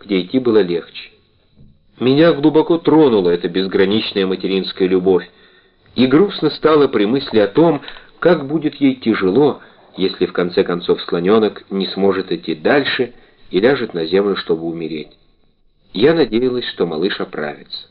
где идти было легче. Меня глубоко тронула эта безграничная материнская любовь, и грустно стало при мысли о том, как будет ей тяжело, если в конце концов слоненок не сможет идти дальше и ляжет на землю, чтобы умереть. Я надеялась, что малыш оправится.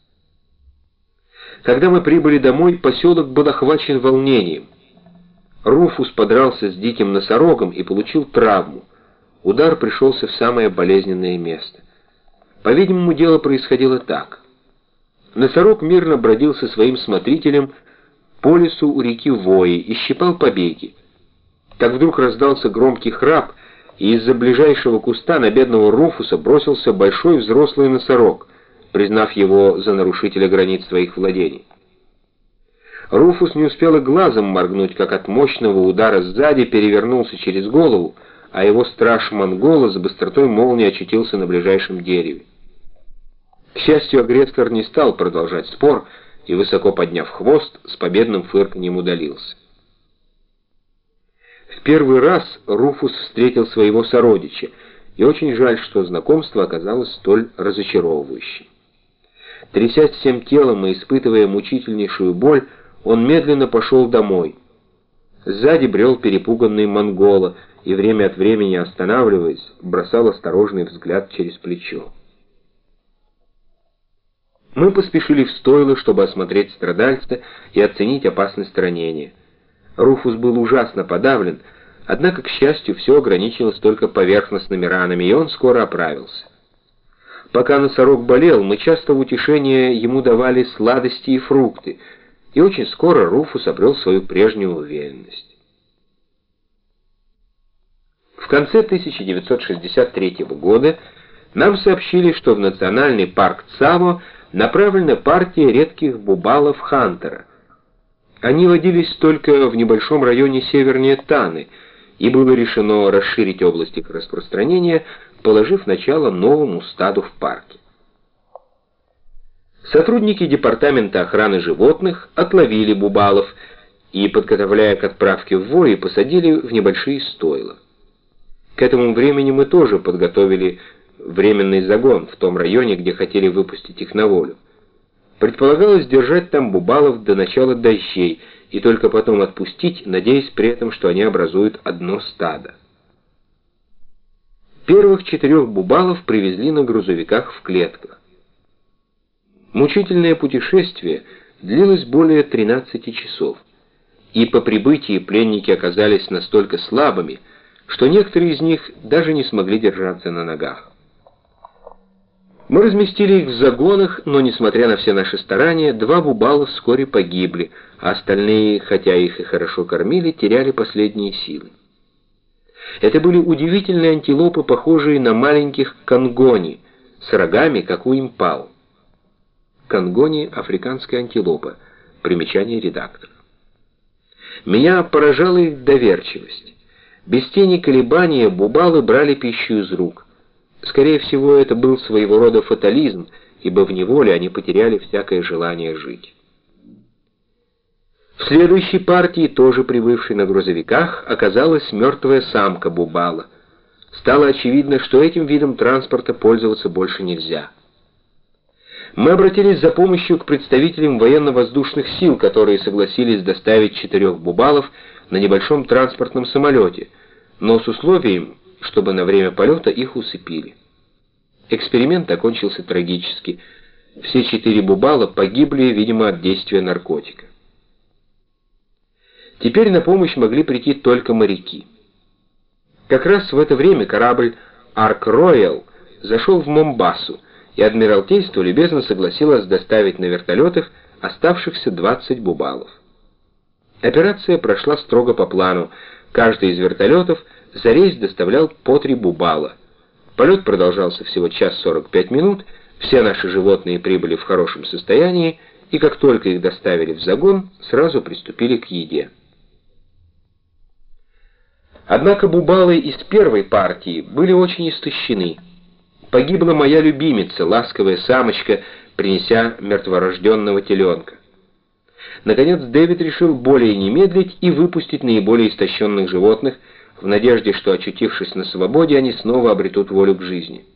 Когда мы прибыли домой, поселок был охвачен волнением. Руфус подрался с диким носорогом и получил травму. Удар пришелся в самое болезненное место. По-видимому, дело происходило так. Носорог мирно бродил со своим смотрителем по лесу у реки Вои и щипал побеги. Так вдруг раздался громкий храп, и из-за ближайшего куста на бедного Руфуса бросился большой взрослый носорог, признав его за нарушителя границ своих владений. Руфус не успел и глазом моргнуть, как от мощного удара сзади перевернулся через голову, а его страж-монгола с быстротой молнии очутился на ближайшем дереве. К счастью, агрессор не стал продолжать спор и, высоко подняв хвост, с победным фырканьем удалился. В первый раз Руфус встретил своего сородича, и очень жаль, что знакомство оказалось столь разочаровывающим. Трясясь всем телом и испытывая мучительнейшую боль, он медленно пошел домой. Сзади брел перепуганный монгола и, время от времени останавливаясь, бросал осторожный взгляд через плечо. Мы поспешили в стойло, чтобы осмотреть страдальца и оценить опасность ранения. Руфус был ужасно подавлен, однако, к счастью, все ограничилось только поверхностными ранами, и он скоро оправился. Пока носорог болел, мы часто в утешение ему давали сладости и фрукты, и очень скоро Руфус обрел свою прежнюю уверенность. В конце 1963 года нам сообщили, что в национальный парк Цаво направлена партия редких бубалов Хантера. Они водились только в небольшом районе севернее Таны, и было решено расширить область их распространения, положив начало новому стаду в парке. Сотрудники департамента охраны животных отловили бубалов и, подготовляя к отправке в Вои, посадили в небольшие стойла. К этому времени мы тоже подготовили временный загон в том районе, где хотели выпустить их на волю. Предполагалось держать там бубалов до начала дождей и только потом отпустить, надеясь при этом, что они образуют одно стадо. Первых 4 бубалов привезли на грузовиках в клетках. Мучительное путешествие длилось более 13 часов, и по прибытии пленники оказались настолько слабыми, что некоторые из них даже не смогли держаться на ногах. Мы разместили их в загонах, но, несмотря на все наши старания, 2 бубала вскоре погибли, а остальные, хотя их и хорошо кормили, теряли последние силы. Это были удивительные антилопы, похожие на маленьких конгони, с рогами, как у импал. Конгони — африканская антилопа. Примечание редактора. Меня поражала их доверчивость. Без тени колебания бубалы брали пищу из рук. Скорее всего, это был своего рода фатализм, ибо в неволе они потеряли всякое желание жить. В следующей партии, тоже прибывшей на грузовиках, оказалась мертвая самка бубала. Стало очевидно, что этим видом транспорта пользоваться больше нельзя. Мы обратились за помощью к представителям военно-воздушных сил, которые согласились доставить 4 бубалов на небольшом транспортном самолете, но с условием, чтобы на время полета их усыпили. Эксперимент окончился трагически. Все 4 бубала погибли, видимо, от действия наркотика. Теперь на помощь могли прийти только моряки. Как раз в это время корабль «Арк-Роял» зашел в Момбасу, и Адмиралтейство любезно согласилось доставить на вертолетах оставшихся 20 бубалов. Операция прошла строго по плану. Каждый из вертолетов за рейс доставлял по 3 бубала. Полет продолжался всего 1:45 минут, все наши животные прибыли в хорошем состоянии, и как только их доставили в загон, сразу приступили к еде. Однако бубалы из первой партии были очень истощены. Погибла моя любимица, ласковая самочка, принеся мертворожденного теленка. Наконец Дэвид решил более не медлить и выпустить наиболее истощенных животных, в надежде, что, очутившись на свободе, они снова обретут волю к жизни.